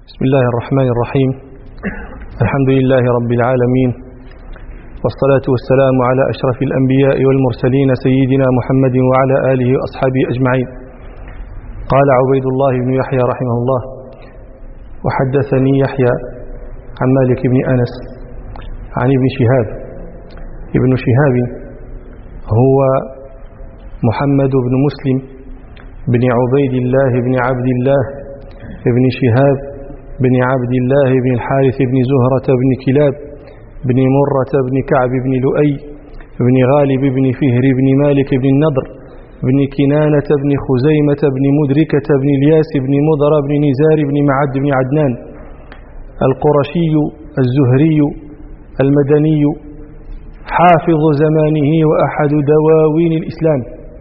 بسم الله الرحمن الرحيم. الحمد لله رب العالمين، والصلاة والسلام على أشرف الأنبياء والمرسلين سيدنا محمد وعلى آله وأصحابه أجمعين. قال عبيد الله بن يحيى رحمه الله: وحدثني يحيى عن مالك بن أنس عن ابن شهاب. ابن شهاب هو محمد بن مسلم بن عبيد الله بن عبد الله بن شهاب بن عبد الله بن الحارث بن زهرة بن كلاب بن مرة بن كعب بن لؤي بن غالب بن فهر بن مالك بن النضر بن كنانة بن خزيمة بن مدركة بن الياس بن مضر بن نزار بن معد بن عدنان القرشي الزهري المدني، حافظ زمانه وأحد دواوين الإسلام.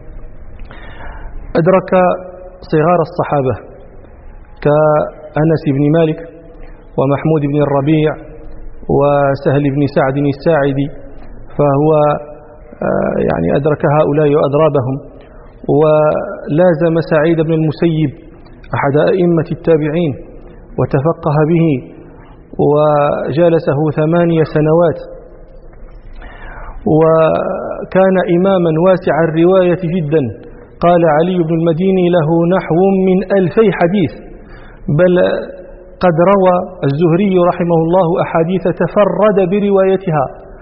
أدرك صغار الصحابة كأنس بن مالك ومحمود بن الربيع وسهل بن سعد الساعدي، فهو يعني أدرك هؤلاء وأضرابهم، ولازم سعيد بن المسيب أحد أئمة التابعين وتفقه به وجالسه 8 سنوات، وكان إماما واسع الرواية جدا. قال علي بن المديني له نحو من 2000 حديث، بل قد روى الزهري رحمه الله أحاديث تفرد بروايتها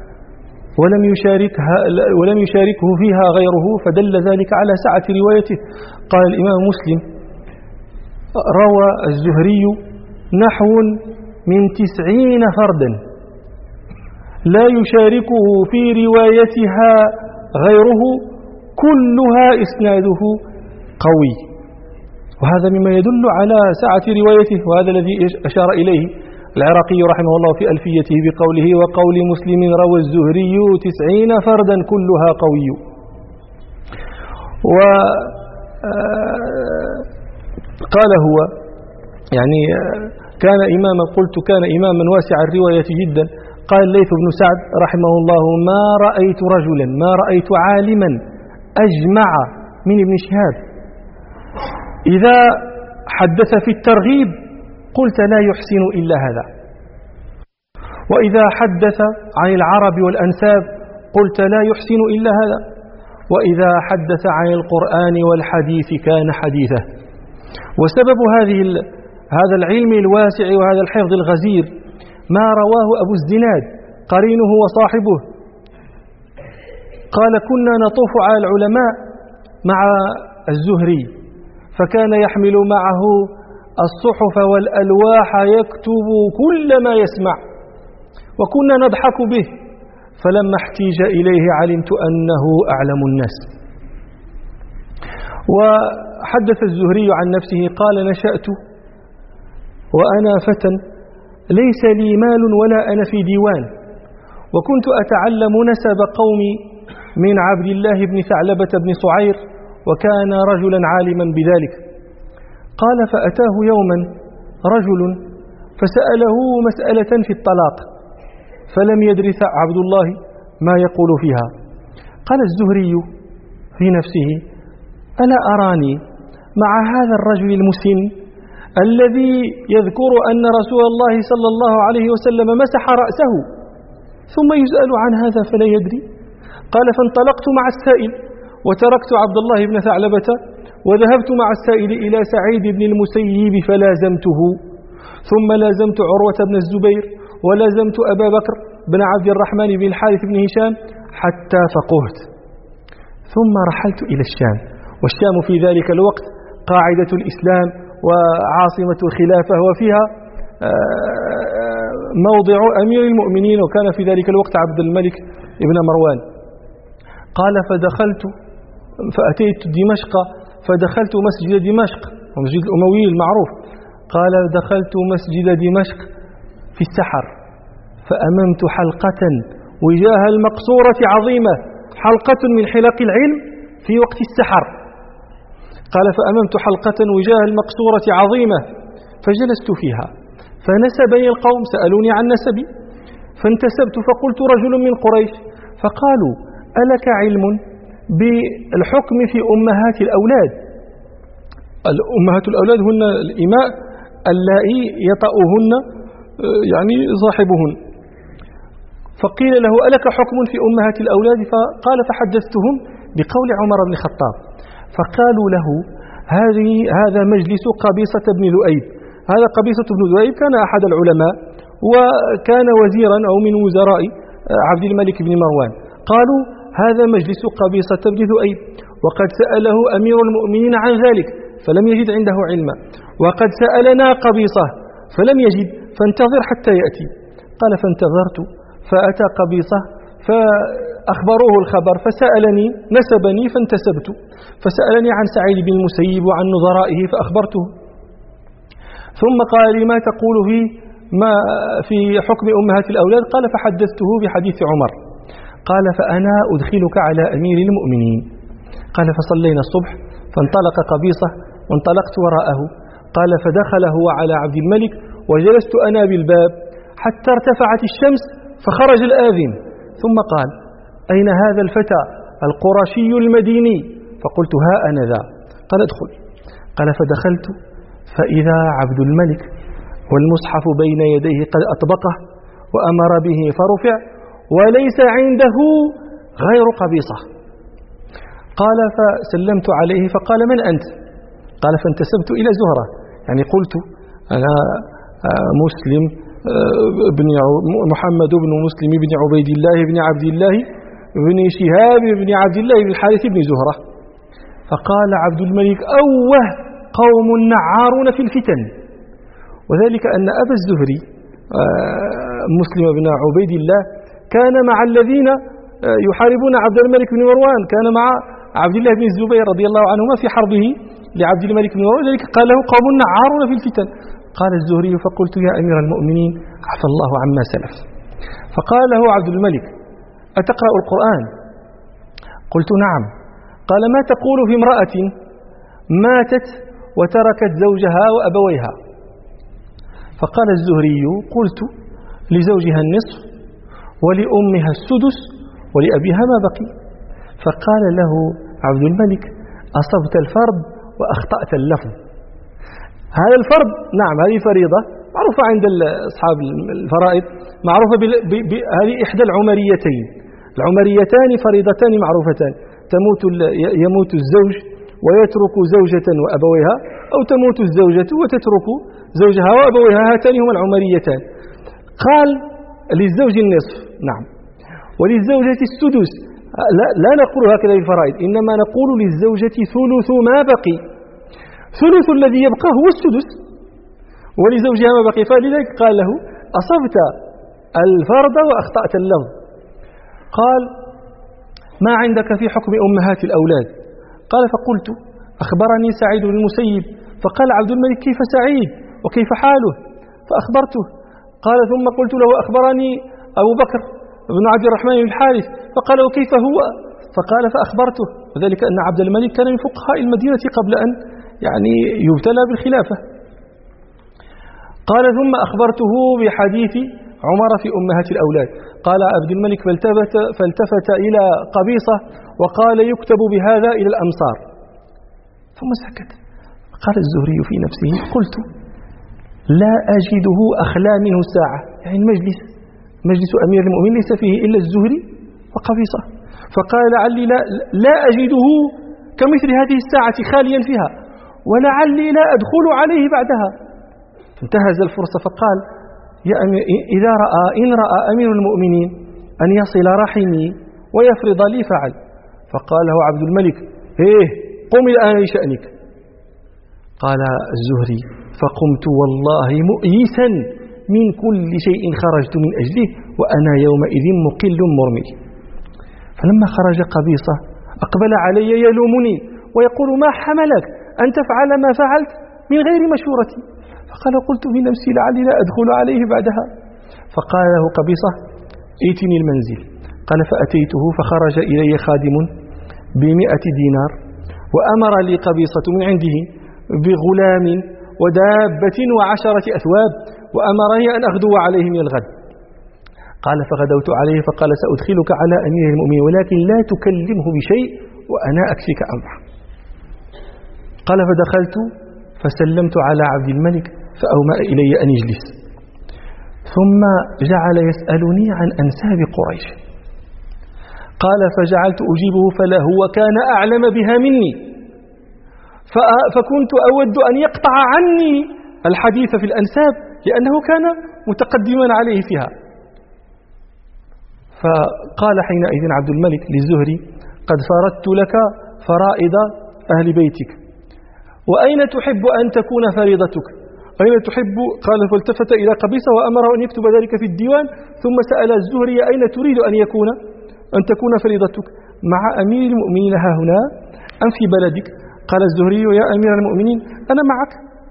ولم يشاركه فيها غيره، فدل ذلك على سعة روايته. قال الإمام مسلم: روى الزهري نحو من 90 فردا لا يشاركه في روايتها غيره، كلها إسناده قوي، وهذا مما يدل على سعة روايته، وهذا الذي أشار إليه العراقي رحمه الله في ألفيته بقوله: وقول مسلم روى الزهري 90 فردا كلها قوي. وقال هو يعني كان إماما، قلت كان إماما واسع الرواية جدا. قال الليث بن سعد رحمه الله: ما رأيت عالما أجمع من ابن شهاب. إذا حدث في الترغيب قلت لا يحسن إلا هذا، وإذا حدث عن العرب والأنساب قلت لا يحسن إلا هذا، وإذا حدث عن القرآن والحديث كان حديثه. وسبب هذا العلم الواسع وهذا الحفظ الغزير ما رواه أبو الزناد قرينه وصاحبه. قال: كنا نطوف على العلماء مع الزهري، فكان يحمل معه الصحف والألواح يكتب كل ما يسمع، وكنا نضحك به، فلما احتيج إليه علمت أنه أعلم الناس. وحدث الزهري عن نفسه قال: نشأت وأنا فتى ليس لي مال ولا أنا في ديوان، وكنت أتعلم نسب قومي من عبد الله بن ثعلبة بن صعير، وكان رجلا عالما بذلك. قال: فأتاه يوما رجل فسأله مسألة في الطلاق، فلم يدرس عبد الله ما يقول فيها. قال الزهري في نفسه: ألا أراني مع هذا الرجل المسن الذي يذكر أن رسول الله صلى الله عليه وسلم مسح رأسه، ثم يسأل عن هذا فلا يدري. قال: فانطلقت مع السائل وتركت عبد الله بن ثعلبة وذهبت مع السائل إلى سعيد بن المسيب فلازمته، ثم لازمت عروة بن الزبير، ولازمت أبا بكر بن عبد الرحمن بن الحارث بن هشام حتى فقهت، ثم رحلت إلى الشام، والشام في ذلك الوقت قاعدة الإسلام وعاصمة الخلافة، وفيها موضع أمير المؤمنين، وكان في ذلك الوقت عبد الملك ابن مروان. قال: فأتيت دمشق فدخلت مسجد دمشق، ومسجد الأموي المعروف. قال: دخلت مسجد دمشق في السحر، فأممت حلقة وجاه المقصورة عظيمة، حلقة من حلق العلم في وقت السحر. قال: فأممت حلقة وجاه المقصورة عظيمة فجلست فيها، فنسبني القوم، سألوني عن نسبي، فانتسبت فقلت: رجل من قريش. فقالوا: ألك علم بالحكم في أمهات الأولاد؟ الأمهات الأولاد هن الإماء اللائي يطأهن يعني صاحبهن. فقيل له ألك حكم في أمهات الأولاد؟ فقال فحدثتهم بقول عمر بن الخطاب. فقالوا له هذا مجلس قبيصة بن ذؤيب. هذا قبيصة بن ذؤيب كان أحد العلماء وكان وزيرا أو من وزراء عبد الملك بن مروان. قالوا هذا مجلس قبيصة بن ذؤيب، وقد سأله أمير المؤمنين عن ذلك فلم يجد عنده علما، وقد سألنا قبيصة فلم يجد، فانتظر حتى يأتي. قال فانتظرت فأتى قبيصة فأخبروه الخبر فسألني، نسبني فانتسبت، فسألني عن سعيد بن المسيب وعن نظرائه فأخبرته. ثم قال لي ما تقول في حكم أمهات الأولاد؟ قال فحدثته بحديث عمر. قال فأنا أدخلك على أمير المؤمنين. قال فصلينا الصبح فانطلق قبيصة وانطلقت وراءه. قال فدخل هو على عبد الملك وجلست أنا بالباب حتى ارتفعت الشمس فخرج الآذن، ثم قال أين هذا الفتى القرشي المديني؟ فقلت ها أنا ذا. قال ادخل. قال فدخلت فإذا عبد الملك والمصحف بين يديه قد أطبقه وأمر به فرفع وليس عنده غير قبيصة. قال فسلمت عليه فقال من أنت؟ قال فانتسبت إلى زهرة، يعني قلت أنا مسلم بن محمد بن مسلم بن عبيد الله بن عبد الله بن شهاب بن عبد الله بن الحارث بن زهرة. فقال عبد الملك أوه قوم نعارون في الفتن. وذلك أن أبا الزهري مسلم بن عبيد الله كان مع الذين يحاربون عبد الملك بن مروان، كان مع عبد الله بن الزبير رضي الله عنهما في حربه لعبد الملك بن مروان، ذلك قال له قوم نعارون في الفتن. قال الزهري فقلت يا أمير المؤمنين عفى الله عما سلف. فقال له عبد الملك أتقرأ القرآن؟ قلت نعم. قال ما تقول في امرأة ماتت وتركت زوجها وأبويها؟ فقال الزهري قلت لزوجها النصف ولأمها السدس ولأبيها ما بقي. فقال له عبد الملك أصبت الفرض وأخطأت اللفظ. هذا الفرض نعم هذه فريضة معروفة عند أصحاب الفرائض، معروفة هذه إحدى العمريتين. العمريتان فريضتان معروفتان، يموت الزوج ويترك زوجة وأبويها، أو تموت الزوجة وتترك زوجها وأبويها، هاتان هما العمريتان. قال للزوج النصف نعم، وللزوجة السدس. لا نقول هكذا في الفرائض، إنما نقول للزوجة ثلث ما بقي، ثلث الذي يبقى هو السدس، ولزوجها ما بقي. فلذلك قال له أصبت الفرض وأخطأت اللفظ. قال ما عندك في حكم أمهات الأولاد؟ قال فقلت أخبرني سعيد بن المسيب. فقال عبد الملك كيف سعيد وكيف حاله؟ فأخبرته. قال ثم قلت له أخبرني أبو بكر بن عبد الرحمن بن الحارث. فقال وكيف هو؟ فقال فأخبرته، وذلك أن عبد الملك كان من فقهاء المدينة قبل أن يعني يبتلى بالخلافة. قال ثم أخبرته بحديث عمر في أمهات الأولاد. قال عبد الملك فالتفت إلى قبيصة وقال يكتب بهذا إلى الأمصار، ثم سكت. قال الزهري في نفسه قلت لا أجده أخلى منه الساعة، يعني مجلس أمير المؤمنين ليس فيه إلا الزهري وقبيصة. فقال لعلي لا أجده كمثل هذه الساعة خاليا فيها، ولعلي لا أدخل عليه بعدها. فانتهز الفرصة فقال إن رأى أمير المؤمنين أن يصل رحمي ويفرض لي فعل. فقال له عبد الملك قم الآن لشأنك. قال الزهري فقمت والله مؤيسا من كل شيء خرجت من أجله وأنا يومئذ مقل مرمي. فلما خرج قبيصة أقبل علي يلومني ويقول ما حملك أن تفعل ما فعلت من غير مشورتي؟ فقال قلت في نفسي لعلي لا أدخل عليه بعدها. فقال له قبيصة ائتني المنزل. قال فأتيته فخرج إلي خادم ب100 دينار، وأمر لي قبيصة من عنده بغلام ودابة و10 أثواب، وأمرني أن أغدو عليه من الغد. قال فغدوت عليه فقال سأدخلك على أمير المؤمنين ولكن لا تكلمه بشيء وأنا أكفيك أمره. قال فدخلت فسلمت على عبد الملك فأومأ إلي أن يجلس، ثم جعل يسألني عن أنساب قريش. قال فجعلت أجيبه فلا هو كان أعلم بها مني، فكنت أود أن يقطع عني الحديث في الأنساب لأنه كان متقدما عليه فيها. فقال حينئذ عبد الملك للزهري قد فرضت لك فرائض أهل بيتك، وأين تحب أن تكون فريضتك؟ أين تحب؟ قال فالتفت إلى قبيصة وأمره أن يكتب ذلك في الديوان، ثم سأل الزهري أين تريد أن تكون فريضتك؟ مع أمير المؤمنين ها هنا أم في بلدك؟ قال الزهري يا أمير المؤمنين أنا معك.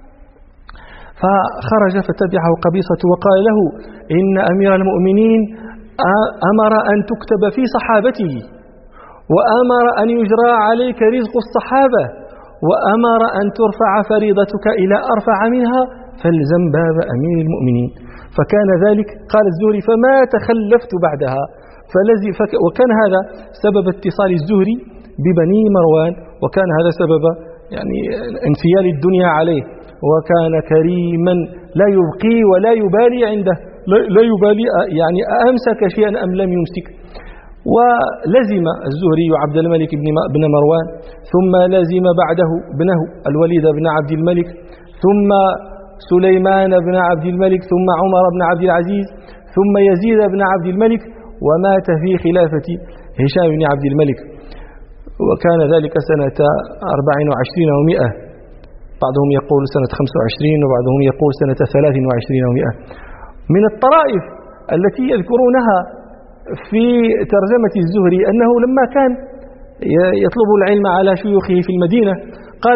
فخرج فتبعه قبيصة وقال له إن أمير المؤمنين أمر أن تكتب في صحابته، وأمر أن يجرى عليك رزق الصحابة، وأمر أن ترفع فريضتك إلى أرفع منها، فالزم باب أمير المؤمنين. فكان ذلك قال الزهري فما تخلفت بعدها، وكان هذا سبب اتصال الزهري ببني مروان، وكان هذا سبب يعني انفيال الدنيا عليه، وكان كريما لا يبقي ولا يبالي عنده، لا يبالي يعني أمسك شيئا أم لم يمسك. ولزم الزهري عبد الملك بن مروان، ثم لزم بعده ابنه الوليد بن عبد الملك، ثم سليمان بن عبد الملك، ثم عمر بن عبد العزيز، ثم يزيد بن عبد الملك، ومات في خلافة هشام بن عبد الملك، وكان ذلك سنة 24 و100، بعضهم يقول سنة 25 وبعضهم يقول سنة 23 و100. من الطرائف التي يذكرونها في ترجمة الزهري أنه لما كان يطلب العلم على شيوخه في المدينة قال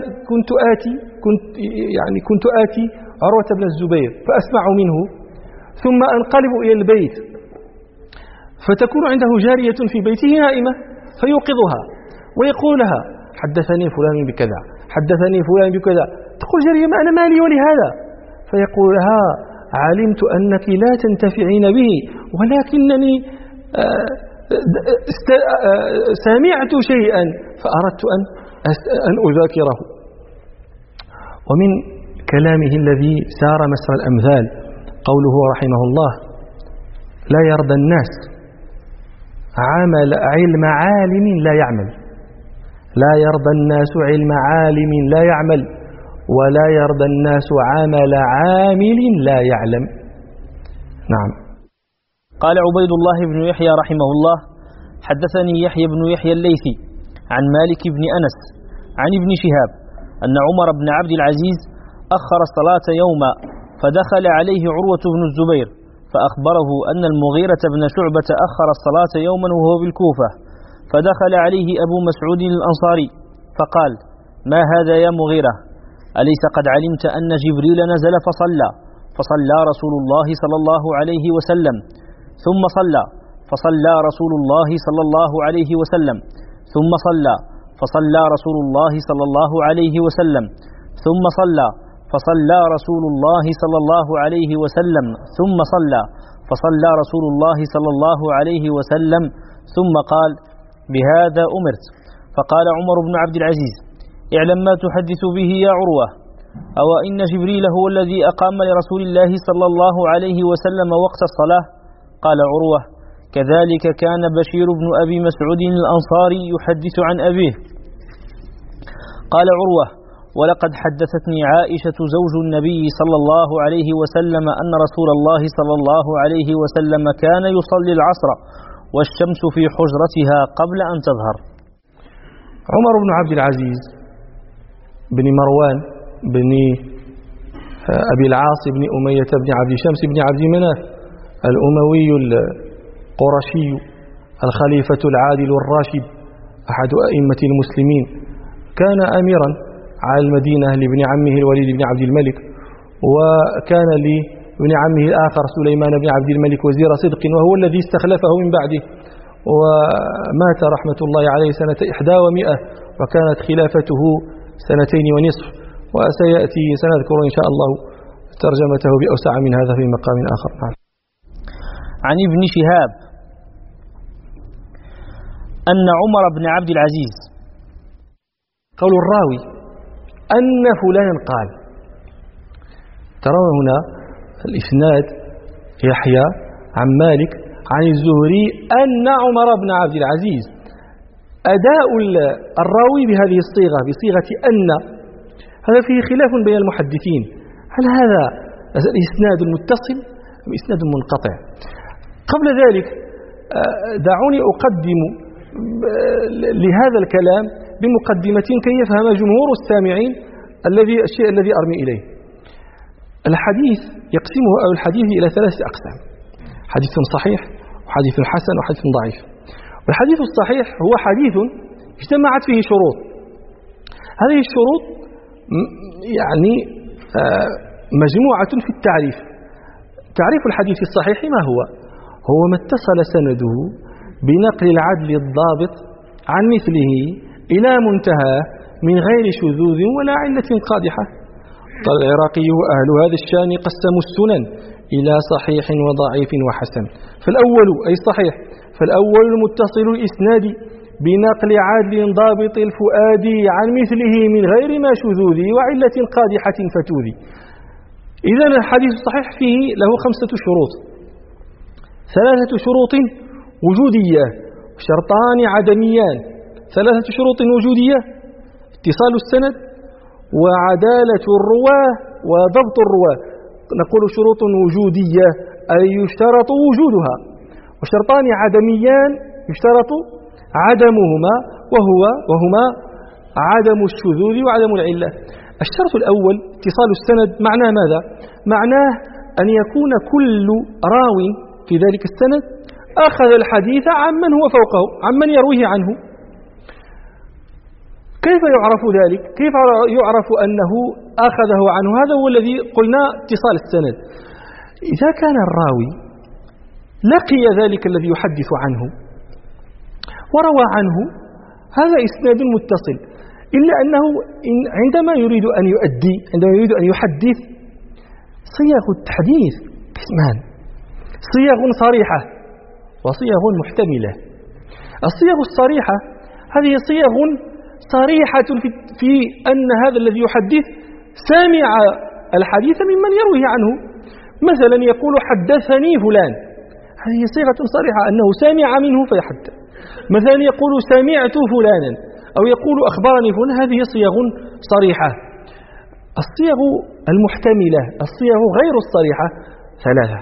كنت آتي عروة بن الزبير فأسمع منه، ثم أنقلب إلى البيت فتكون عنده جارية في بيته نائمة فيوقظها ويقول لها حدثني فلان بكذا، حدثني فلان بكذا، تقول جارية ما أنا مالي ولهذا؟ فيقول لها علمت أنك لا تنتفعين به، ولكنني سمعت شيئا فأردت أن أذاكره. ومن كلامه الذي سار مسر الأمثال قوله رحمه الله لا يرضى الناس علم عالم لا يعمل، لا يرضى الناس علم عالم لا يعمل، ولا يرضى الناس عمل عامل لا يعلم. نعم. قال عبيد الله بن يحيى رحمه الله حدثني يحيى بن يحيى الليثي عن مالك بن أنس عن ابن شهاب أن عمر بن عبد العزيز أخر الصلاة يوما، فدخل عليه عروة بن الزبير فأخبره أن المغيرة بن شعبة أخر الصلاة يوما وهو بالكوفة، فدخل عليه أبو مسعود الأنصاري فقال ما هذا يا مغيرة؟ أليس قد علمت أن جبريل نزل فصلى رسول الله صلى الله عليه وسلم، ثم فصلى رسول الله صلى الله عليه وسلم، ثم فصلى رسول الله صلى الله عليه وسلم، ثم فصلى رسول الله صلى الله عليه وسلم، ثم فصلى رسول الله صلى الله عليه وسلم، ثم قال بهذا أمرت. فقال عمر بن عبد العزيز اعلم ما تحدث به يا عروة، أو إن جبريل هو الذي أقام لرسول الله صلى الله عليه وسلم وقت الصلاة؟ قال عروة كذلك كان بشير بن أبي مسعود الأنصاري يحدث عن أبيه. قال عروة ولقد حدثتني عائشة زوج النبي صلى الله عليه وسلم أن رسول الله صلى الله عليه وسلم كان يصلي العصر والشمس في حجرتها قبل أن تظهر. عمر بن عبد العزيز بن مروان بن أبي العاص بن أمية بن عبد شمس بن عبد مناف الأموي القرشي الخليفة العادل الراشد أحد أئمة المسلمين، كان أميرا على المدينة لابن عمه الوليد بن عبد الملك، وكان لابن عمه الآخر سليمان بن عبد الملك وزير صدق، وهو الذي استخلفه من بعده، ومات رحمة الله عليه سنة 100، وكانت خلافته 2 ونصف، وسيأتي سنذكر إن شاء الله ترجمته بأوسع من هذا في مقام آخر. عن ابن شهاب أن عمر بن عبد العزيز، قول الراوي أن فلانا قال، ترون هنا الإسناد يحيى عن مالك عن الزهري أن عمر بن عبد العزيز. أداء الراوي بهذه الصيغة بصيغة أن هذا فيه خلاف بين المحدثين، هل هذا الإسناد المتصل أم إسناد منقطع؟ قبل ذلك دعوني أقدم لهذا الكلام بمقدمة كي يفهم جمهور السامعين الشيء الذي أرمي إليه. الحديث يقسمه أو الحديث إلى 3 أقسام: حديث صحيح وحديث حسن وحديث ضعيف. والحديث الصحيح هو حديث اجتمعت فيه شروط. هذه الشروط يعني مجموعة في التعريف. تعريف الحديث الصحيح ما هو؟ هو ما اتصل سنده بنقل العدل الضابط عن مثله إلى منتهى من غير شذوذ ولا علة قادحة. قال العراقي: أهل هذا الشان قسموا السنن إلى صحيح وضعيف وحسن. فالأول أي الصحيح، فالأول المتصل الإسناد بنقل عدل ضابط الفؤاد عن مثله من غير ما شذوذ وعلة قادحة فتوذي. إذن الحديث الصحيح فيه له 5 شروط: 3 شروط وجودية وشرطان عدميان. 3 شروط وجودية: اتصال السند وعدالة الرواه وضبط الرواه. نقول شروط وجودية أي يشترط وجودها، وشرطان عدميان يشترط عدمهما وهما عدم الشذوذ وعدم العلة. الشرط الأول اتصال السند. معناه ماذا؟ معناه أن يكون كل راو في ذلك السند أخذ الحديث عمن هو فوقه، عمن يرويه عنه. كيف يعرف ذلك؟ كيف يعرف أنه أخذه عنه؟ هذا هو الذي قلنا اتصال السند. إذا كان الراوي لقي ذلك الذي يحدث عنه وروى عنه، هذا إسناد متصل. إلا أنه عندما يريد أن يؤدي، عندما يريد أن يحدث، صيغ التحديث قسمان: صيغ صريحة وصيغ محتملة. الصيغ الصريحة هذه صيغ صريحة في أن هذا الذي يحدث سمع الحديث ممن يرويه عنه. مثلا يقول: حدثني فلان، هذه صيغة صريحة أنه سمع منه فيحدث. مثلا يقول: سمعت فلانا، أو يقول: أخبرني فلان، هذه صيغ صريحة. الصيغ المحتملة، الصيغ غير الصريحة 3: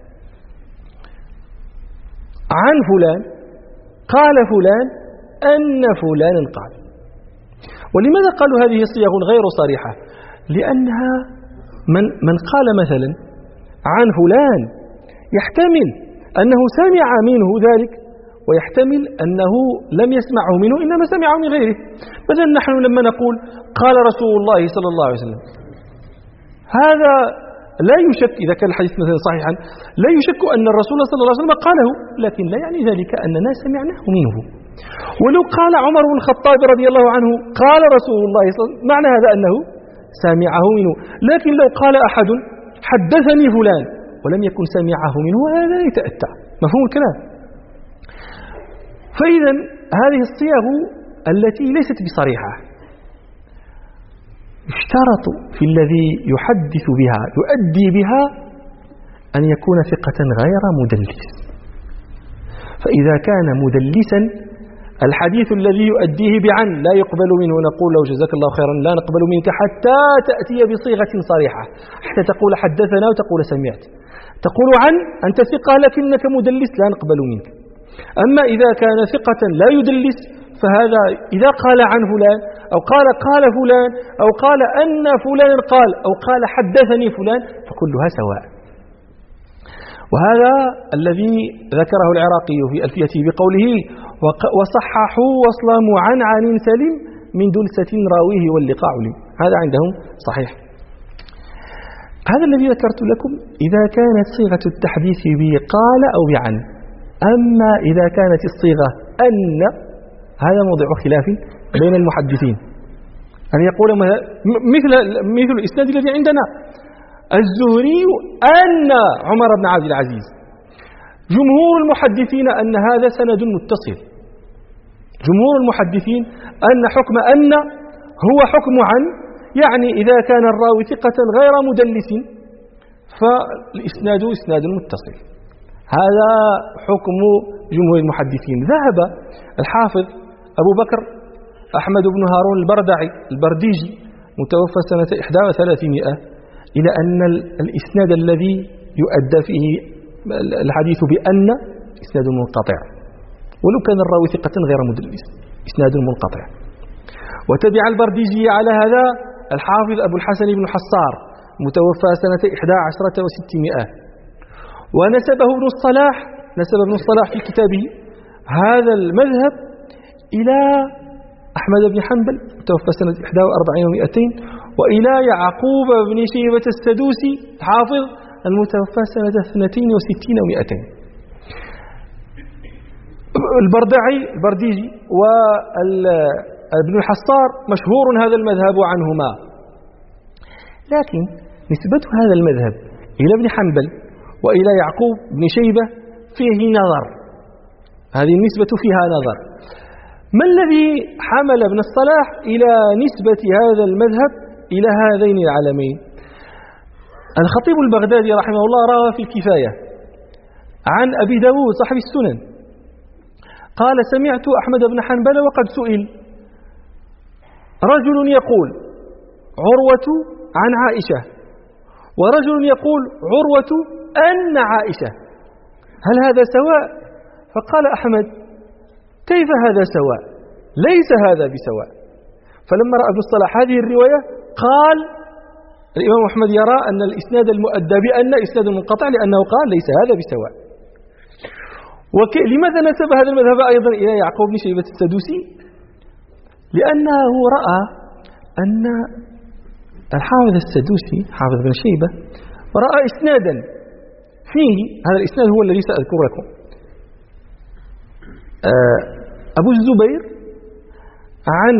عن فلان، قال فلان، أن فلان قال. ولماذا قالوا هذه صيغ غير صريحة؟ لأنها من قال مثلا عن فلان يحتمل أنه سمع منه ذلك، ويحتمل أنه لم يسمعه منه إنما سمعه من غيره. مثلا نحن لما نقول قال رسول الله صلى الله عليه وسلم، هذا لا يشك إذا كان الحديث مثلا صحيحا، لا يشك أن الرسول صلى الله عليه وسلم قاله، لكن لا يعني ذلك أننا سمعناه منه. ولو قال عمر بن الخطاب رضي الله عنه قال رسول الله صلى الله عليه وسلم، معنى هذا أنه سمعه منه. لكن لو قال أحد حدثني فلان ولم يكن سمعه منه، هذا لا يتأتى. مفهوم الكلام؟ فإذا هذه الصيغ التي ليست بصريحة يشترط في الذي يحدث بها يؤدي بها أن يكون ثقة غير مدلس. فإذا كان مدلسا الحديث الذي يؤديه بعن لا يقبل منه. نقول له: جزاك الله خيرا، لا نقبل منك حتى تأتي بصيغة صريحة، حتى تقول حدثنا وتقول سمعت. تقول عن أنت ثقة لكنك مدلس، لا نقبل منك. أما إذا كان ثقة لا يدلس، فهذا إذا قال عن فلان أو قال فلان أو قال أن فلان قال أو قال حدثني فلان فكلها سواء. وهذا الذي ذكره العراقي في ألفيته بقوله: وصححوا وصل معنعن سلم من دلسة راويه واللقاء لي. هذا عندهم صحيح. هذا الذي ذكرت لكم إذا كانت صيغة التحديث بقال أو بعن. أما إذا كانت الصيغة أن، هذا موضع خلاف بين المحدثين. أن يقول مثل الإسناد الذي عندنا: الزهري أن عمر بن عبد العزيز. جمهور المحدثين أن هذا سند متصل. جمهور المحدثين أن حكم أن هو حكم عن، يعني إذا كان الراوي ثقة غير مدلس فالإسناد إسناد متصل. هذا حكم جمهور المحدثين. ذهب الحافظ أبو بكر أحمد بن هارون البرديجي متوفى سنة 31 إلى أن الإسناد الذي يؤدى فيه الحديث بأن إسناد منقطع، ولو كان الراوي ثقة غير مدلس، إسناد منقطع. وتبع البرديجي على هذا الحافظ أبو الحسن بن حصار متوفى سنة 11 و600. ونسبه نسب ابن الصلاح في كتابه هذا المذهب إلى أحمد بن حنبل متوفى سنة 41 و200، وإلى يعقوب بن شيبة السدوسي حافظ المتوفى سنة 62 و200. البرديجي وابن الحصار مشهور هذا المذهب عنهما، لكن نسبة هذا المذهب إلى ابن حنبل وإلى يعقوب بن شيبة فيه نظر، هذه النسبة فيها نظر. ما الذي حمل ابن الصلاح إلى نسبة هذا المذهب إلى هذين العالمين؟ الخطيب البغدادي رحمه الله روى في الكفاية عن أبي داود صاحب السنن قال: سمعت أحمد بن حنبل وقد سئل رجل يقول عروة عن عائشة، ورجل يقول عروة أن عائشة، هل هذا سواء؟ فقال أحمد: كيف هذا سواء؟ ليس هذا بسواء. فلما رأى ابن الصلاح هذه الرواية قال: الإمام أحمد يرى أن الإسناد المؤدى بأن إسناد منقطع، لأنه قال ليس هذا بسواء. لماذا نسب هذا المذهب أيضا إلى يعقوب بن شيبة السدوسي؟ لأنه رأى أن الحافظ السدوسي حافظ بن شيبة رأى إسنادا فيه، هذا الإسناد هو الذي سأذكر لكم. أبو الزبير عن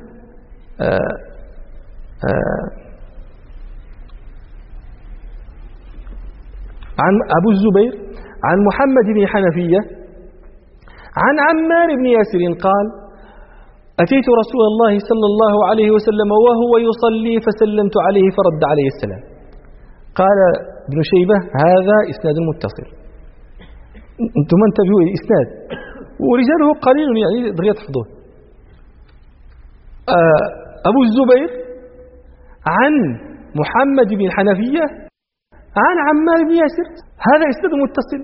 أبو الزبير عن محمد بن حنفية عن عمار بن ياسر قال: أتيت رسول الله صلى الله عليه وسلم وهو يصلي فسلمت عليه فرد عليه السلام. قال ابن شيبة: هذا إسناد متصل. أنتم انتبهوا الإسناد ورجاله قليل يعني دغيا تحفظوه. أبو الزبير عن محمد بن حنفية عن عمار بن ياسر، هذا إسناد متصل.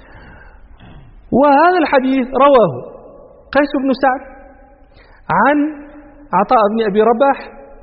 وهذا الحديث رواه قيس بن سعد عن عطاء بن أبي رباح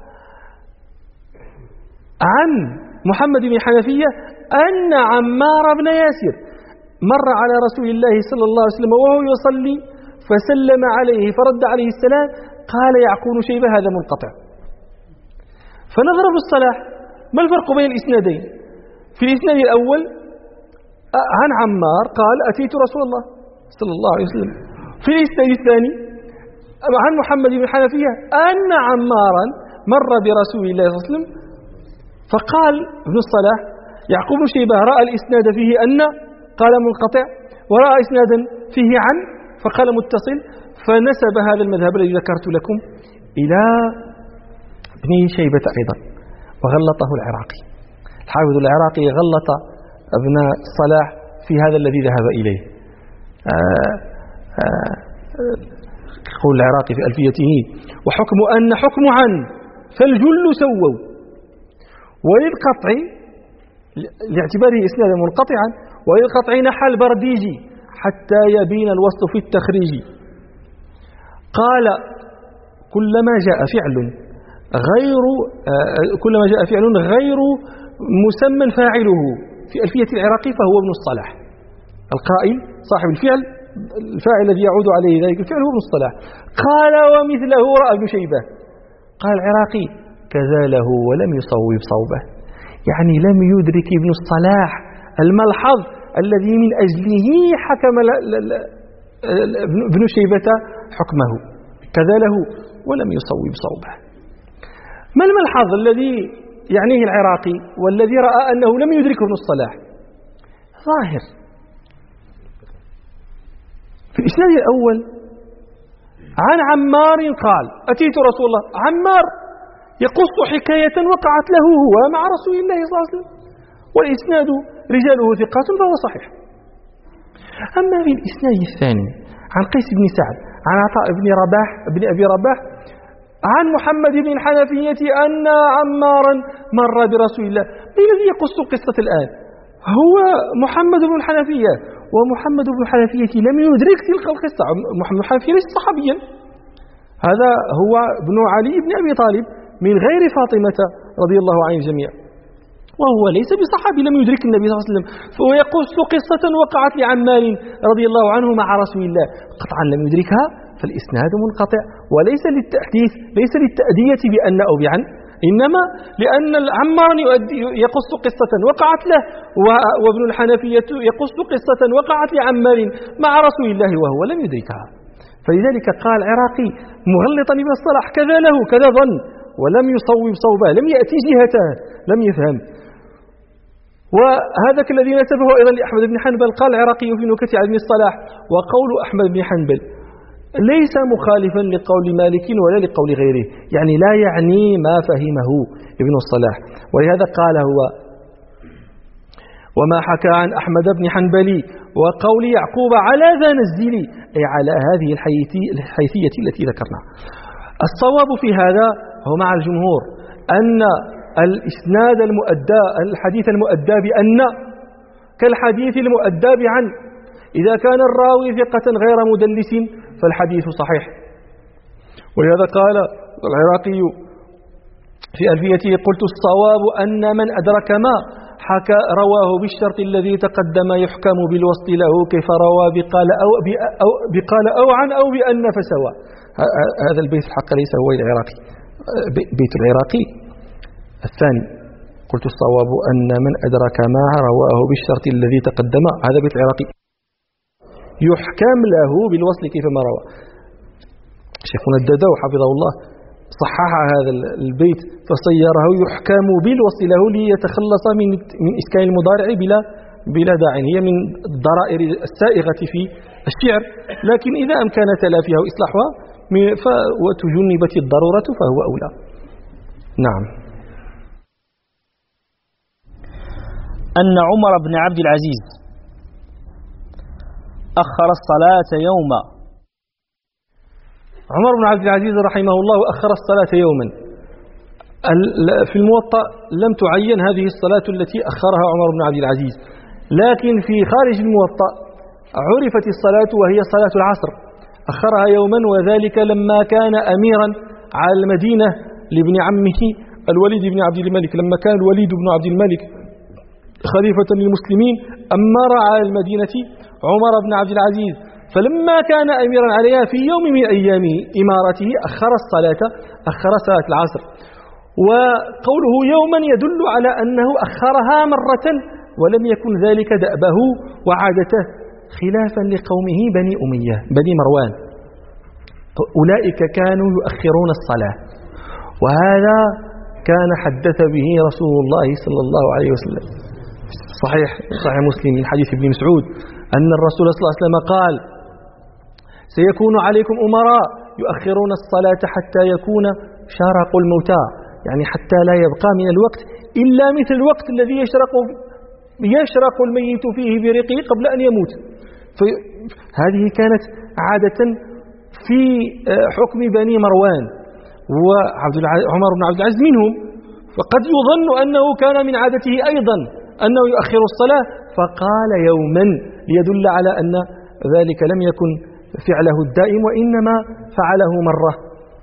عن محمد بن حنفية أن عمار بن ياسر مر على رسول الله صلى الله عليه وسلم وهو يصلي فسلم عليه فرد عليه السلام. قال يعقوب شيبة: هذا منقطع. فنظر ابن الصلاح ما الفرق بين الإسنادين؟ في الإسناد الأول عن عمار قال: أتيت رسول الله صلى الله عليه وسلم. في الإسناد الثاني عن محمد بن حنفية أن عمارا مر برسول الله صلى الله عليه وسلم. فقال ابن الصلاح: يعقوب شيبة رأى الإسناد فيه أن قال منقطع، ورأى إسنادا فيه عن فقال متصل، فنسب هذا المذهب الذي ذكرت لكم إلى ابن شيبة أيضا، وغلطه العراقي. الحافظ العراقي غلط ابن الصلاح في هذا الذي ذهب إليه. يقول العراقي في ألفيته: وحكم أن حكم عن فالجل سووا، وللقطع لاعتباره إسنادا منقطعا، وللقطع نحى البرديجي حتى يبين الوصل في التخريج. قال: كلما جاء فعل غير مسمى فاعله في ألفية العراقي فهو ابن الصلاح. القائل صاحب الفاعل الذي يعود عليه ذلك الفعل هو ابن الصلاح. قال: ومثله رأى ابن شيبة. قال العراقي: كذا له ولم يصوب صوبه، يعني لم يدرك ابن الصلاح الملحظ الذي من أجله حكم ابن شيبة حكمه. كذا له ولم يصوب صوبه. ما الملحظ الذي يعنيه العراقي والذي رأى أنه لم يدركه ابن الصلاح؟ ظاهر في الإسناد الأول عن عمار قال: أتيت رسول الله. عمار يقص حكاية وقعت له هو مع رسول الله صلى الله عليه وسلم، والإسناد رجاله ثقات فهو صحيح. أما في الإسناد الثاني عن قيس بن سعد عن عطاء بن أبي رباح عن محمد بن الحنفية أن عمارا مر برسول الله. من الذي يقص القصة الآن؟ هو محمد بن الحنفية، ومحمد بن الحنفية لم يدرك تلك القصة. محمد بن الحنفية ليس صحابيا، هذا هو ابن علي بن أبي طالب من غير فاطمة رضي الله عن الجميع، وهو ليس بصحابي، لم يدرك النبي صلى الله عليه وسلم، فهو يقص قصة وقعت لعمار رضي الله عنه مع رسول الله، قطعا لم يدركها، فالإسناد منقطع، وليس للتحديث، ليس للتأدية بأن أو بعن، إنما لأن عمار يقص قصة وقعت له، وابن الحنفية يقص قصة وقعت لعمار مع رسول الله وهو لم يدركها. فلذلك قال العراقي مغلطا ابن الصلاح كذا له كذا ظن، ولم يصوب صوبه، لم يأتي جهته، لم يفهم. وهذا الذي نسبه أيضا لأحمد بن حنبل. قال العراقي في نكت على ابن الصلاح: وقول أحمد بن حنبل ليس مخالفا لقول مالك ولا لقول غيره، يعني لا يعني ما فهمه ابن الصلاح. ولهذا قال هو: وما حكى عن أحمد بن حنبل وقول يعقوب على ذا نزلي، أي على هذه الحيثية التي ذكرنا. الصواب في هذا هو مع الجمهور أن الإسناد المؤدى، الحديث المؤدى بأن كالحديث المؤدى بعن، إذا كان الراوي ثقة غير مدلس فالحديث صحيح. ولهذا قال العراقي في ألفيته: قلت الصواب أن من أدرك ما حكى رواه بالشرط الذي تقدم يحكم بالوسط له، كيف روى بقال أو عن أو بأن فسوى. هذا البيت الحق ليس هو العراقي، بيت العراقي الثاني: قلت الصواب أن من أدرك ما رواه بالشرط الذي تقدم، هذا بيت العراقي، يحكم له بالوصل كيفما روى. شيخنا الددو حفظه الله صحح هذا البيت فصيره يحكم بالوصل له ليتخلص من إسكان المضارع بلا داع، هي من الضرائر السائغة في الشعر، لكن إذا أمكن تلافيها وإصلاحها وتجنبت الضرورة فهو أولى. نعم. أن عمر بن عبد العزيز أخر الصلاة يوما. عمر بن عبد العزيز رحمه الله أخر الصلاة يوما. في الموطأ لم تعين هذه الصلاة التي أخرها عمر بن عبد العزيز، لكن في خارج الموطأ عرفت الصلاة وهي صلاة العصر، أخرها يوما، وذلك لما كان أميرا على المدينة لابن عمه الوليد بن عبد الملك. لما كان الوليد بن عبد الملك خليفة للمسلمين أمر على المدينة عمر بن عبد العزيز، فلما كان أميرا عليها في يوم من أيام إمارته أخر صلاة العصر. وقوله يوما يدل على أنه أخرها مرة، ولم يكن ذلك دأبه وعادته، خلافا لقومه بني أمية بني مروان، أولئك كانوا يؤخرون الصلاة، وهذا كان حدث به رسول الله صلى الله عليه وسلم. صحيح مسلم من حديث ابن مسعود أن الرسول صلى الله عليه وسلم قال: سيكون عليكم أمراء يؤخرون الصلاة حتى يكون شارق الموتى، يعني حتى لا يبقى من الوقت إلا مثل الوقت الذي يشرق الميت فيه بريقه قبل أن يموت. فهذه كانت عادة في حكم بني مروان، وعمر بن عبد العزيز منهم، فقد يظن أنه كان من عادته أيضا أنه يؤخر الصلاة، فقال يوما ليدل على أن ذلك لم يكن فعله الدائم، وإنما فعله مرة.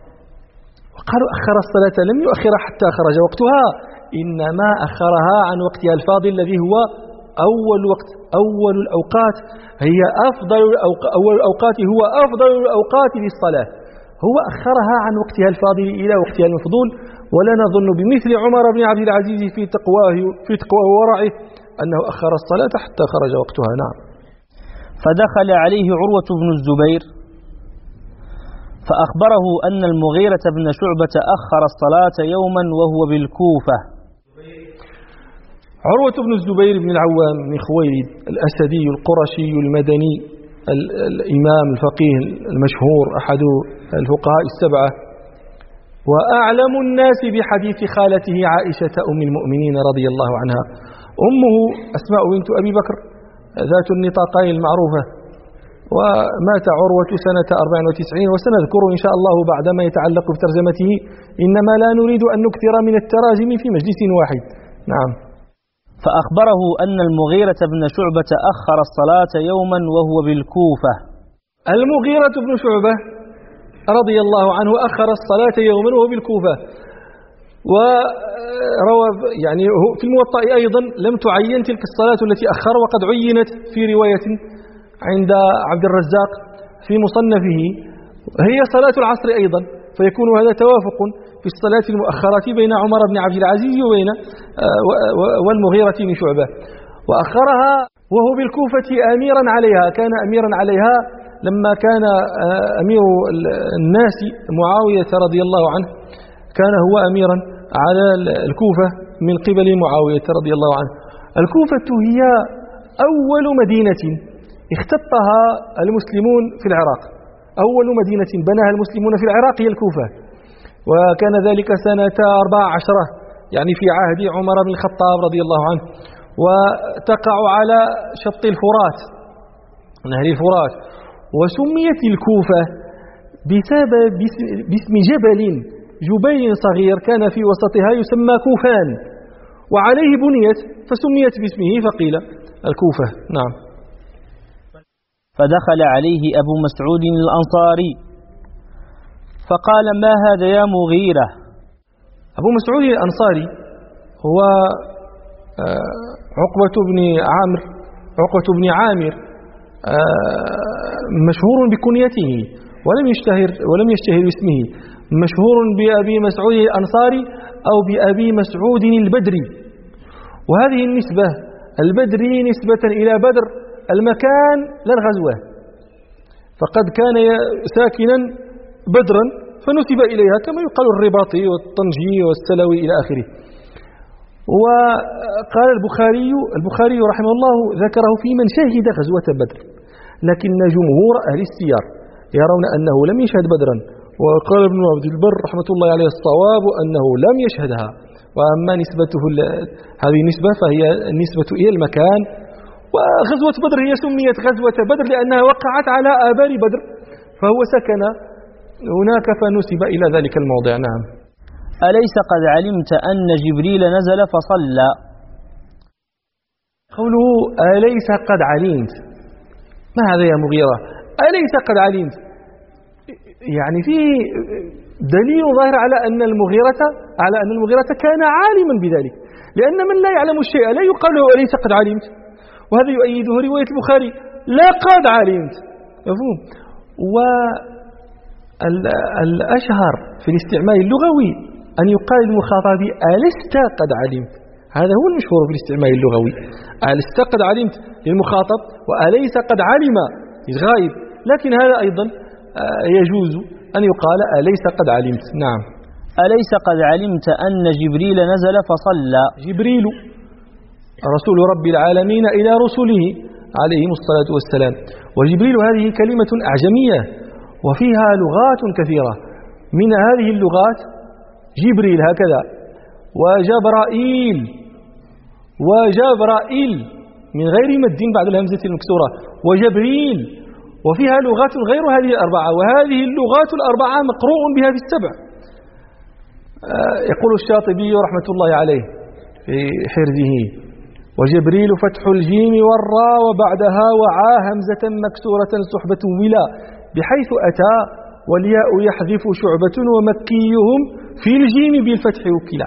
وقالوا أخر الصلاة لم يؤخرها حتى خرج وقتها، إنما أخرها عن وقتها الفاضل الذي هو أول الأوقات، هي أول الأوقات هو أفضل الأوقات للصلاة، هو أخرها عن وقتها الفاضل إلى وقتها المفضول. ولا نظن بمثل عمر بن عبد العزيز في تقواه وورعه أنه أخر الصلاة حتى خرج وقتها. نعم. فدخل عليه عروة بن الزبير فأخبره أن المغيرة بن شعبة أخر الصلاة يوما وهو بالكوفة. عروة بن الزبير بن العوام بن خويلد الأسدي القرشي المدني، الإمام الفقيه المشهور، أحد الفقهاء السبعة، وأعلم الناس بحديث خالته عائشة أم المؤمنين رضي الله عنها، أمه أسماء بنت أبي بكر ذات النطاقين المعروفة، ومات عروة سنة 94، وسنذكر إن شاء الله بعد ما يتعلق بترجمته، إنما لا نريد أن نكثر من التراجم في مجلس واحد. نعم. فأخبره أن المغيرة بن شعبة أخر الصلاة يوما وهو بالكوفة. المغيرة بن شعبة رضي الله عنه أخر الصلاة يوما وهو بالكوفة، وروى يعني في الموطأ أيضا لم تعين تلك الصلاة التي أخر، وقد عينت في رواية عند عبد الرزاق في مصنفه هي صلاة العصر أيضا، فيكون هذا توافق في الصلاة المؤخرة بين عمر بن عبد العزيز وبين والمغيرة بن شعبة، وأخرها وهو بالكوفة أميرا عليها. كان أميرا عليها لما كان أمير الناس معاوية رضي الله عنه، كان هو أميرا على الكوفة من قبل معاوية رضي الله عنه. الكوفة هي أول مدينة اختطها المسلمون في العراق، أول مدينة بناها المسلمون في العراق هي الكوفة، وكان ذلك سنة 14 يعني في عهد عمر بن الخطاب رضي الله عنه، وتقع على شط الفرات، نهر الفرات، وسميت الكوفة بسبب باسم جبل صغير كان في وسطها يسمى كوفان، وعليه بنيت فسميت باسمه فقيل الكوفة. نعم. فدخل عليه أبو مسعود الأنصاري فقال: ما هذا يا مغيرة؟ أبو مسعود الأنصاري هو عقبة بن عامر مشهور بكنيته ولم يشتهر باسمه، مشهور بأبي مسعود الأنصاري أو بأبي مسعود البدري. وهذه النسبة البدري نسبة إلى بدر المكان لا الغزوة، فقد كان ساكنا بدرا فنسب إليها كما يقال الرباطي والطنجي والسلوي إلى آخره. وقال البخاري رحمه الله ذكره في من شهد غزوة بدر، لكن جمهور أهل السير يرون أنه لم يشهد بدرا، وقال ابن عبد البر رحمة الله عليه الصواب أنه لم يشهدها. وأما نسبته هذه نسبة فهي النسبة إلى المكان، وغزوة بدر هي سميت غزوة بدر لأنها وقعت على آبار بدر، فهو سكن هناك فنسب إلى ذلك الموضع. نعم. أليس قد علمت أن جبريل نزل فصلى؟ قوله أليس قد علمت، ما هذا يا مغيرة؟ أليس قد علمت يعني فيه دليل ظاهر على أن المغيرة كان عالما بذلك، لأن من لا يعلم الشيء لا يقال له أليس قد علمت، وهذا يؤيده رواية البخاري لا قد علمت. مفهوم؟ والأشهر في الاستعمال اللغوي أن يقال للمخاطب ألست قد علمت، هذا هو المشهور في الاستعمال اللغوي، ألست قد علمت للمخاطب وأليس قد علم للغائب، لكن هذا أيضا يجوز أن يقال أليس قد علمت. نعم. أليس قد علمت أن جبريل نزل فصلى؟ جبريل رسول رب العالمين إلى رسله عليهم الصلاة والسلام، وجبريل هذه كلمة أعجمية وفيها لغات كثيرة، من هذه اللغات جبريل هكذا، وجبرائيل من غير مد بعد الهمزة المكسورة، وجبريل، وفيها لغات غير هذه الأربعة، وهذه اللغات الأربعة مقروء بها في السبع. يقول الشاطبي رحمة الله عليه في حرزه: وجبريل فتح الجيم والراء وبعدها وعا همزة مكسورة صحبة ولا بحيث أتى والياء يحذف شعبة ومكيهم في الجيم بالفتح وكلا.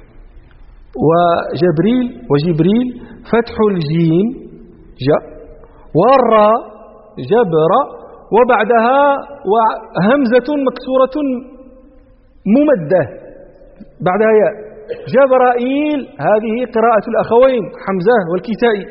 وجبريل فتح الجيم جاء والراء جبر وبعدها همزة مكسورة ممدة بعدها ياء. جبرائيل هذه قراءة الأخوين حمزة والكسائي.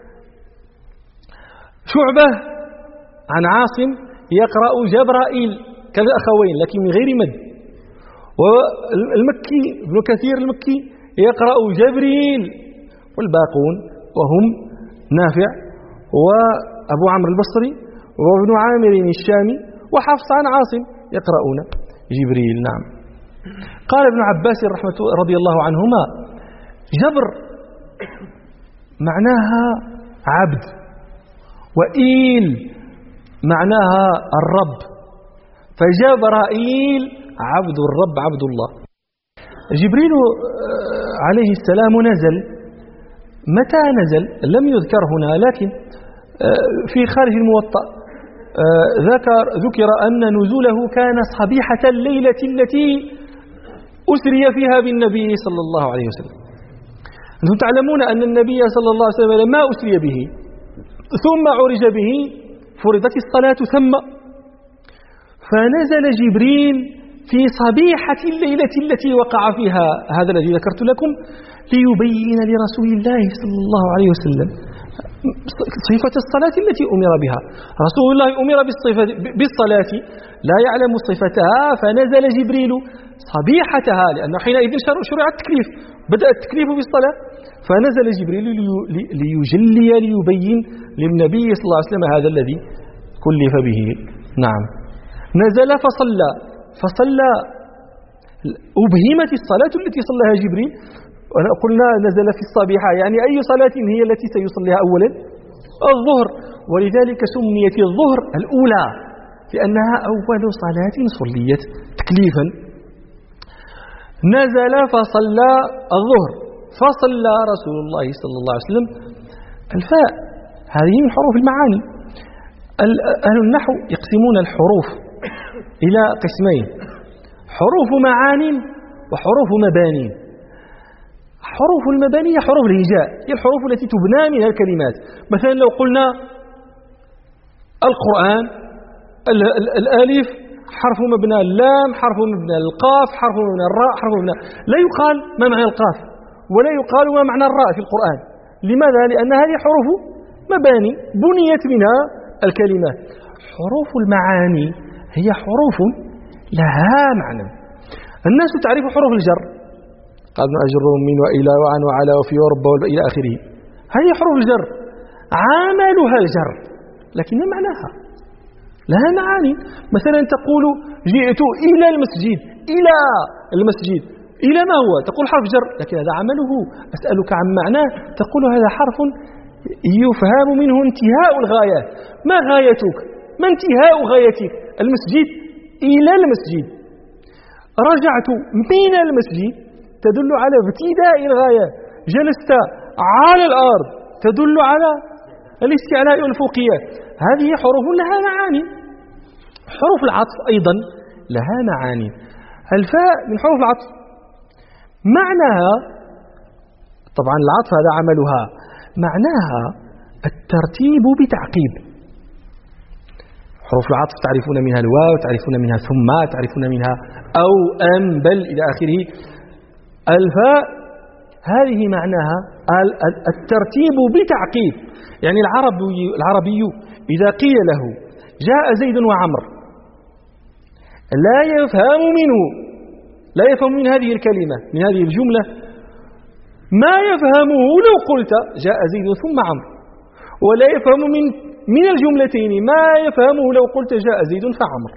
شعبة عن عاصم يقرأ جبرائيل كالأخوين لكن من غير مد. والمكي ابن كثير المكي يقرأ جبريل، والباقون وهم نافع وأبو عمرو البصري وابن عامر الشامي وحفص عن عاصم يقرؤون جبريل. نعم. قال ابن عباس رضي الله عنهما: جبر معناها عبد، وإيل معناها الرب، فجبرائيل عبد الرب عبد الله. جبريل عليه السلام نزل، متى نزل لم يذكر هنا، لكن في خارج الموطأ ذكر أن نزوله كان صبيحة الليلة التي أسري فيها بالنبي صلى الله عليه وسلم. أنتم تعلمون أن النبي صلى الله عليه وسلم لما أسري به ثم عرج به فرضت الصلاة ثم، فنزل جبريل في صبيحة الليلة التي وقع فيها هذا الذي ذكرت لكم ليبين لرسول الله صلى الله عليه وسلم صفة الصلاة التي أمر بها. رسول الله أمر بالصلاة لا يعلم صفتها، فنزل جبريل صبيحتها، لأنه حينئذ شرع التكليف، بدأ التكليف بالصلاة، فنزل جبريل ليجلي ليبين للنبي صلى الله عليه وسلم هذا الذي كلف به. نعم، نزل فصلى أبهمت الصلاة التي صلىها جبريل. قلنا نزل في الصبيحة، يعني أي صلاة هي التي سيصليها أولا؟ الظهر، ولذلك سميت الظهر الأولى لأنها أول صلاة صليت تكليفا. نزل فصلى الظهر، فصلى رسول الله صلى الله عليه وسلم. الفاء هذه من حروف المعاني. أهل النحو يقسمون الحروف إلى قسمين: حروف معان وحروف مباني. حروف المباني هي حروف الهجاء، هي الحروف التي تبنى منها الكلمات. مثلا لو قلنا القرآن، الألف حرف مبنى، اللام حرف مبنى، القاف حرف مبنى، الراء حرف مبنى. لا يقال ما معنى القاف ولا يقال ما معنى الراء في القرآن. لماذا؟ لأن هذه حروف مباني بنيت منها الكلمات. حروف المعاني هي حروف لها معنى. الناس تعرف حروف الجر، قال ابن أجر من وإلى وعن وعلى وفي ورب إلى آخره، هذه حروف الجر عملها الجر، لكن معناها لها معاني. مثلا تقول جئت إلى المسجد، إلى المسجد، إلى ما هو؟ تقول حرف جر، لكن هذا عمله. أسألك عن معناه، تقول هذا حرف يفهم منه انتهاء الغاية. ما غايتك؟ ما انتهاء غايتك؟ المسجد، إلى المسجد. رجعت من المسجد تدل على ابتداء الغاية. جلست على الأرض تدل على الاستعلاء والفوقية. هذه حروف لها معاني. حروف العطف أيضا لها معاني. الفاء من حروف العطف، معناها طبعا العطف هذا عملها، معناها الترتيب بتعقيب. حروف العطف تعرفون منها الواو، تعرفون منها ثم، تعرفون منها أو أم بل إلى آخره. الفاء هذه معناها الترتيب بتعقيب. يعني العربي إذا قيل له جاء زيد وعمر لا يفهم من هذه الكلمة، من هذه الجملة، ما يفهمه لو قلت جاء زيد ثم عمرو، ولا يفهم من الجملتين ما يفهمه لو قلت جاء زيد فعمرو.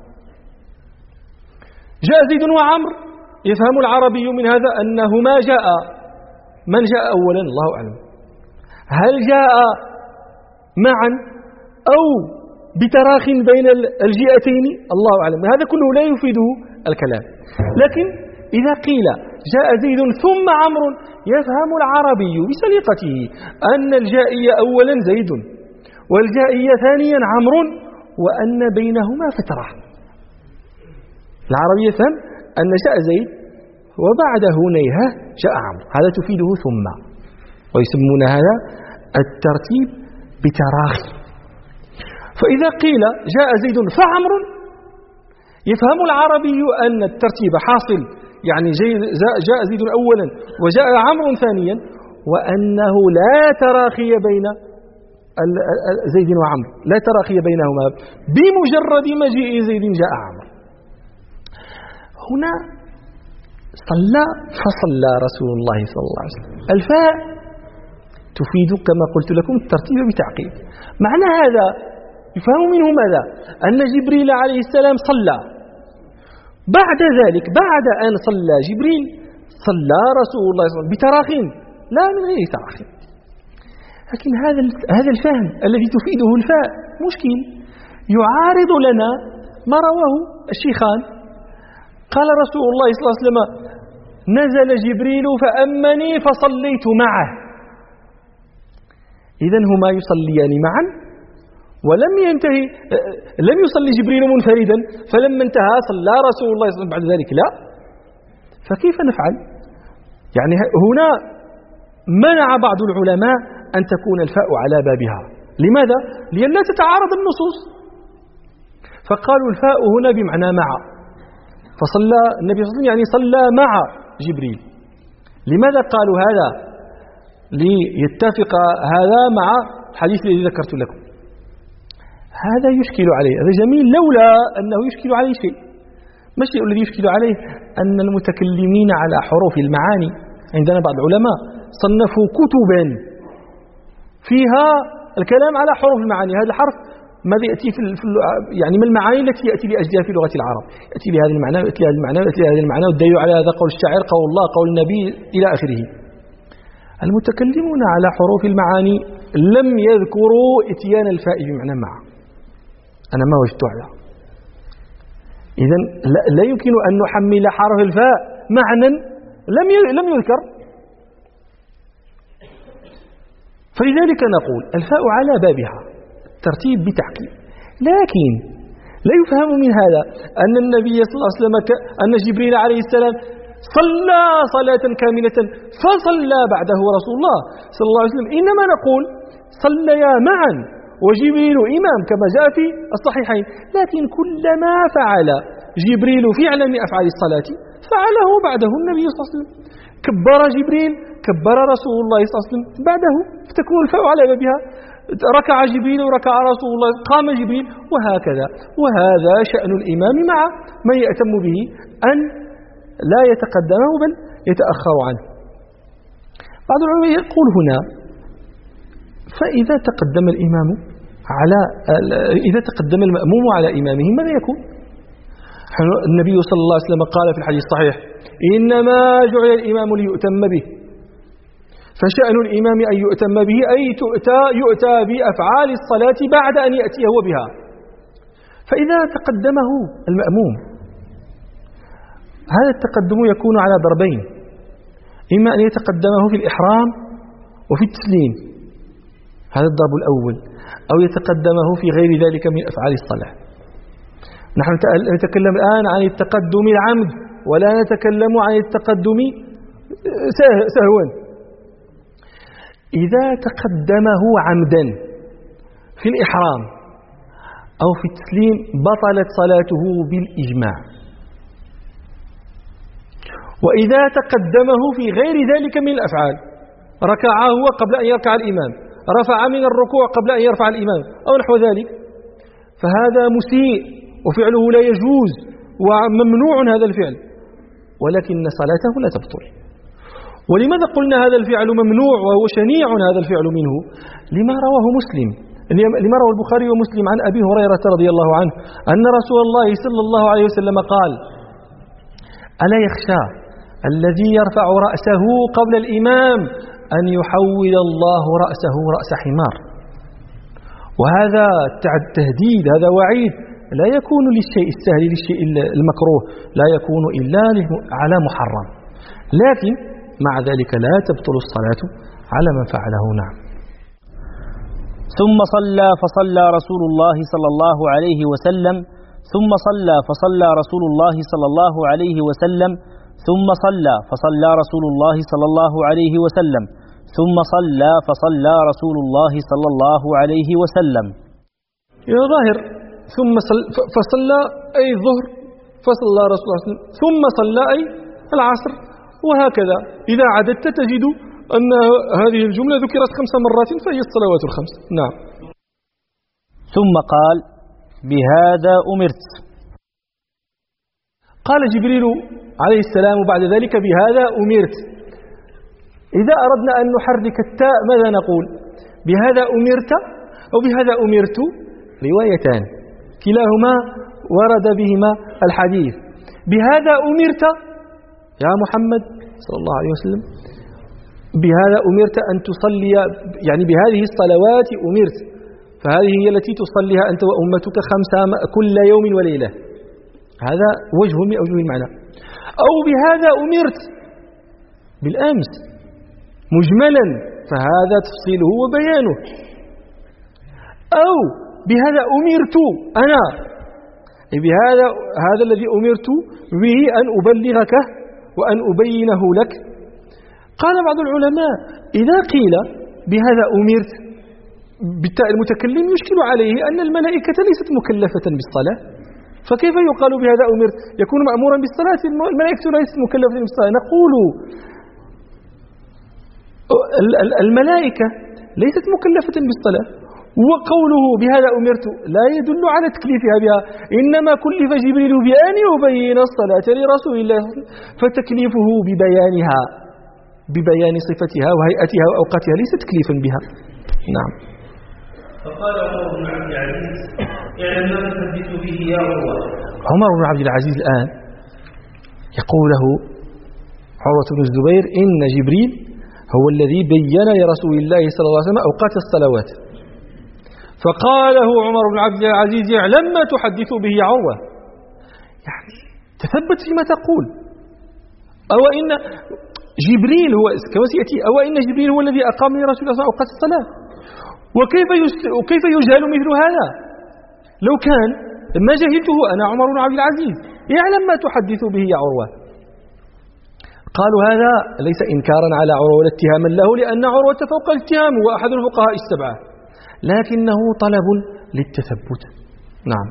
جاء زيد وعمرو يفهم العربي من هذا أنهما جاء. من جاء أولا؟ الله أعلم. هل جاء معا أو بتراخ بين الجئتين؟ الله أعلم. هذا كله لا يفيده الكلام. لكن إذا قيل جاء زيد ثم عمرو يفهم العربي بسليقته أن الجائية أولا زيد والجائية ثانيا عمرو وأن بينهما فترة. العربي يفهم أن جاء زيد وبعده هنيهة جاء عمرو، هذا تفيده ثم، ويسمون هذا الترتيب بتراخي. فإذا قيل جاء زيد فعمرو يفهم العربي أن الترتيب حاصل، يعني جاء زيد أولا وجاء عمرو ثانيا، وأنه لا تراخي بين زيد وعمرو، لا تراخي بينهما، بمجرد مجيء زيد جاء عمرو. هنا صلى فصلى رسول الله صلى الله عليه وسلم. الفاء تفيد كما قلت لكم الترتيب بتعقيب. معنى هذا يفهم منه ماذا؟ أن جبريل عليه السلام صلى. بعد ذلك بعد أن صلى جبريل صلى رسول الله صلى الله عليه وسلم بتراخين، لا من غير تراخين. لكن هذا الفهم الذي تفيده الفاء مشكل، يعارض لنا ما رواه الشيخان. قال رسول الله صلى الله عليه وسلم: نزل جبريل فأمني فصليت معه. إذن هما يصليان معا، ولم ينتهي، لم يصلي جبريل منفردا فلما انتهى صلى رسول الله صلى الله عليه وسلم بعد ذلك، لا. فكيف نفعل؟ يعني هنا منع بعض العلماء أن تكون الفاء على بابها. لماذا؟ لئلا تتعارض النصوص. فقالوا الفاء هنا بمعنى مع، فصلى النبي صلى الله عليه وسلم يعني صلى مع جبريل. لماذا قالوا هذا؟ ليتفق هذا مع الحديث الذي ذكرت لكم. هذا يشكل عليه، هذا جميل لولا أنه يشكل عليه شيء. ما الشيء الذي يشكل عليه؟ أن المتكلمين على حروف المعاني عندنا بعض العلماء صنفوا كتبا فيها الكلام على حروف المعاني. هذا الحرف ماذا يأتي يعني ما المعاني التي يأتي لأجلها في لغة العرب؟ يأتي لهذا المعنى ويأتي لهذا المعنى ويأتي لهذا المعنى، والدليل على هذا قول الشاعر، قول الله، قول النبي إلى آخره. المتكلمون على حروف المعاني لم يذكروا إتيان الفاء بمعنى مع. أنا ما وجدت هذا. إذن لا يمكن أن نحمل حرف الفاء معنى لم يذكر. فلذلك نقول الفاء على بابها ترتيب بتحقيق، لكن لا يفهم من هذا أن النبي صلى الله عليه وسلم أن جبريل عليه السلام صلى صلاة كاملة فصلى بعده رسول الله صلى الله عليه وسلم. إنما نقول صليا معا وجبريل إمام كما جاء في الصحيحين، لكن كلما فعل جبريل فعلا من أفعال الصلاة فعله بعده النبي صلى الله عليه وسلم. كبر جبريل كبر رسول الله صلى الله عليه وسلم بعده، فتكون الفاء على بابها. ركع جبريل وركع رسول الله، قام جبريل، وهكذا. وهذا شأن الإمام مع من يأتم به أن لا يتقدمه بل يتأخر عنه. بعض العلماء يقول هنا: فإذا تقدم الإمام إذا تقدم المأموم على إمامه ماذا يكون؟ النبي صلى الله عليه وسلم قال في الحديث الصحيح: إنما جعل الإمام ليؤتم به، فشأن الإمام أن يؤتم به، أي يؤتى بأفعال الصلاة بعد أن يأتي هو بها. فإذا تقدمه المأموم هذا التقدم يكون على ضربين: إما أن يتقدمه في الإحرام وفي التسليم، هذا الضرب الأول، أو يتقدمه في غير ذلك من أفعال الصلاة. نحن نتكلم الآن عن التقدم العمد، ولا نتكلم عن التقدم سهوا. إذا تقدمه عمدا في الإحرام أو في التسليم بطلت صلاته بالإجماع. وإذا تقدمه في غير ذلك من الأفعال، ركع هو قبل أن يركع الإمام، رفع من الركوع قبل أن يرفع الإمام أو نحو ذلك، فهذا مسيء وفعله لا يجوز وممنوع هذا الفعل، ولكن صلاته لا تبطل. ولماذا قلنا هذا الفعل ممنوع وهو شنيع هذا الفعل منه؟ لما رواه مسلم، لما روى البخاري ومسلم عن أبي هريرة رضي الله عنه أن رسول الله صلى الله عليه وسلم قال: ألا يخشى الذي يرفع رأسه قبل الإمام أن يحول الله رأسه رأس حمار. وهذا تهديد، هذا وعيد لا يكون للشيء السهل، للشيء المكروه، لا يكون إلا على محرم، لكن مع ذلك لا تبطل الصلاة على من فعله. نعم. ثم صلى فصلى رسول الله صلى الله عليه وسلم، ثم صلى فصلى رسول الله صلى الله عليه وسلم، ثم صلى فصلى رسول الله صلى الله عليه وسلم، ثم صلى فصلى رسول الله صلى الله عليه وسلم. يا ظاهر ثم فصلى أي الظهر، فصلى رسول الله صلى الله عليه وسلم، ثم صلى أي العصر، وهكذا. إذا عددت تجد أن هذه الجملة ذكرت 5 مرات فهي الصلوات الخمس. نعم. ثم قال: بهذا أمرت. قال جبريل عليه السلام بعد ذلك: بهذا أمرت. إذا أردنا أن نحرك التاء ماذا نقول؟ بهذا أمرت أو بهذا أمرت؟ روايتان كلاهما ورد بهما الحديث. بهذا أمرت يا محمد صلى الله عليه وسلم، بهذا أمرت أن تصلي، يعني بهذه الصلوات أمرت، فهذه هي التي تصليها أنت وأمتك 5 كل يوم وليلة. هذا وجه من أوجه المعنى. أو بهذا أمرت بالأمس مجملا، فهذا تفصيله وبيانه. أو بهذا أمرت أنا، هذا الذي أمرت به أن أبلغك وأن أبينه لك. قال بعض العلماء إذا قيل بهذا أمرت بالتاء المتكلم يشكل عليه أن الملائكة ليست مكلفة بالصلاة، فكيف يقال بهذا أمرت؟ يكون مأمورا بالصلاة، الملائكة ليست مكلفة بالصلاة. نقول الملائكة ليست مكلفة بالصلاة، وقوله بهذا أمرت لا يدل على تكليفها بها، إنما كلف جبريل بأن يبين الصلاة لرسول الله، فتكليفه ببيانها، ببيان صفتها وهيئتها وأوقاتها، ليس تكليفا بها. نعم. فقال عمر بن عبد العزيز اعلم ما تحدث به يا عروة. عمر بن عبد العزيز الآن يقول له عروة بن الزبير إن جبريل هو الذي بين لرسول الله صلى الله عليه وسلم أوقات الصلوات. فقال له عمر بن عبد العزيز اعلم ما تحدث به يا عروة، يعني تثبت فيما تقول. أو إن جبريل هو كما سيأتي، أو إن جبريل هو الذي أقام لرسول الله صلى الله عليه وسلم أوقات الصلاة. وكيف يجهل مثل هذا؟ لو كان ما جهلته أنا عمر بن عبد العزيز، يعلم ما تحدث به يا عروة. قالوا هذا ليس إنكارا على عروة ولا اتهاما له، لأن عروة فوق الاتهام، هو أحد الفقهاء السبعة، لكنه طلب للتثبت. نعم.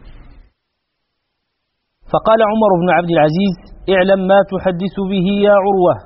فقال عمر بن عبد العزيز اعلم ما تحدث به يا عروة.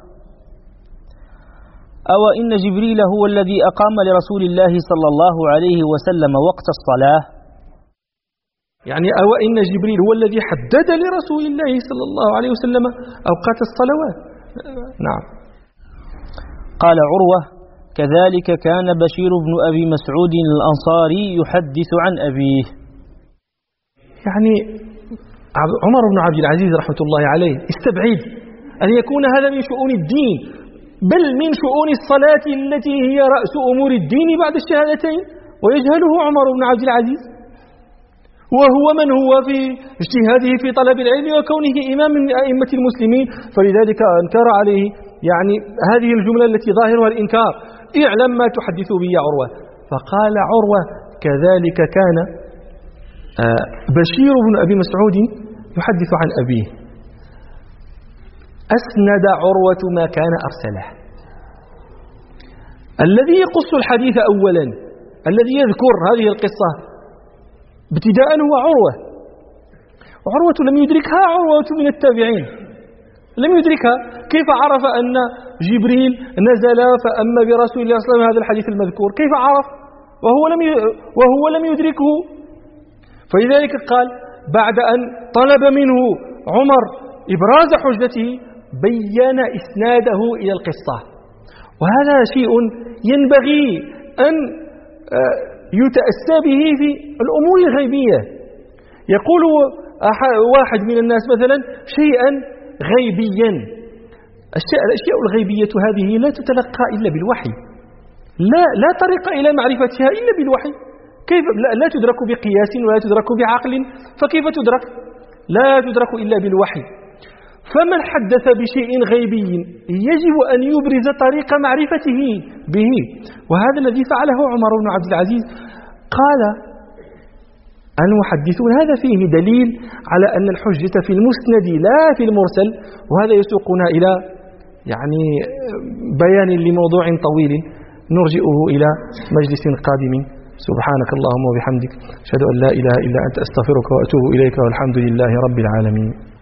أو إن جبريل هو الذي أقام لرسول الله صلى الله عليه وسلم وقت الصلاة، يعني أو إن جبريل هو الذي حدد لرسول الله صلى الله عليه وسلم أوقات الصلوات. نعم. قال عروة كذلك كان بشير بن أبي مسعود الأنصاري يحدث عن أبيه. يعني عمر بن عبد العزيز رحمة الله عليه استبعد أن يكون هذا من شؤون الدين، بل من شؤون الصلاة التي هي رأس أمور الدين بعد الشهادتين، ويجهله عمر بن عبد العزيز، وهو من هو في اجتهاده في طلب العلم وكونه إمام من أئمة المسلمين، فلذلك أنكر عليه يعني هذه الجملة التي ظاهرها الإنكار، اعلم ما تحدث به يا عروة. فقال عروة كذلك كان بشير بن أبي مسعود يحدث عن أبيه. أسند عروة ما كان أرسله. الذي يقص الحديث أولا، الذي يذكر هذه القصة ابتداء هو عروة. وعروة لم يدركها عروة من التابعين، لم يدركها. كيف عرف أن جبريل نزل فأما برسول الله صلى الله عليه وسلم هذا الحديث المذكور؟ كيف عرف وهو لم يدركه؟ فلذلك قال بعد أن طلب منه عمر إبراز حجته بين إسناده إلى القصة. وهذا شيء ينبغي أن يتأسى به في الأمور الغيبية. يقول واحد من الناس مثلا شيئا غيبيا، الأشياء الغيبية هذه لا تتلقى إلا بالوحي، لا طريق إلى معرفتها إلا بالوحي. كيف لا تدرك بقياس ولا تدرك بعقل، فكيف تدرك؟ لا تدرك إلا بالوحي. فمن حدث بشيء غيبي يجب أن يبرز طريق معرفته به، وهذا الذي فعله عمر بن عبد العزيز. قال المحدثون هذا فيه دليل على أن الحجة في المسند لا في المرسل، وهذا يسوقنا إلى يعني بيان لموضوع طويل نرجئه إلى مجلس قادم. سبحانك اللهم وبحمدك أشهد أن لا إله إلا أنت أستغفرك وأتوب إليك، والحمد لله رب العالمين.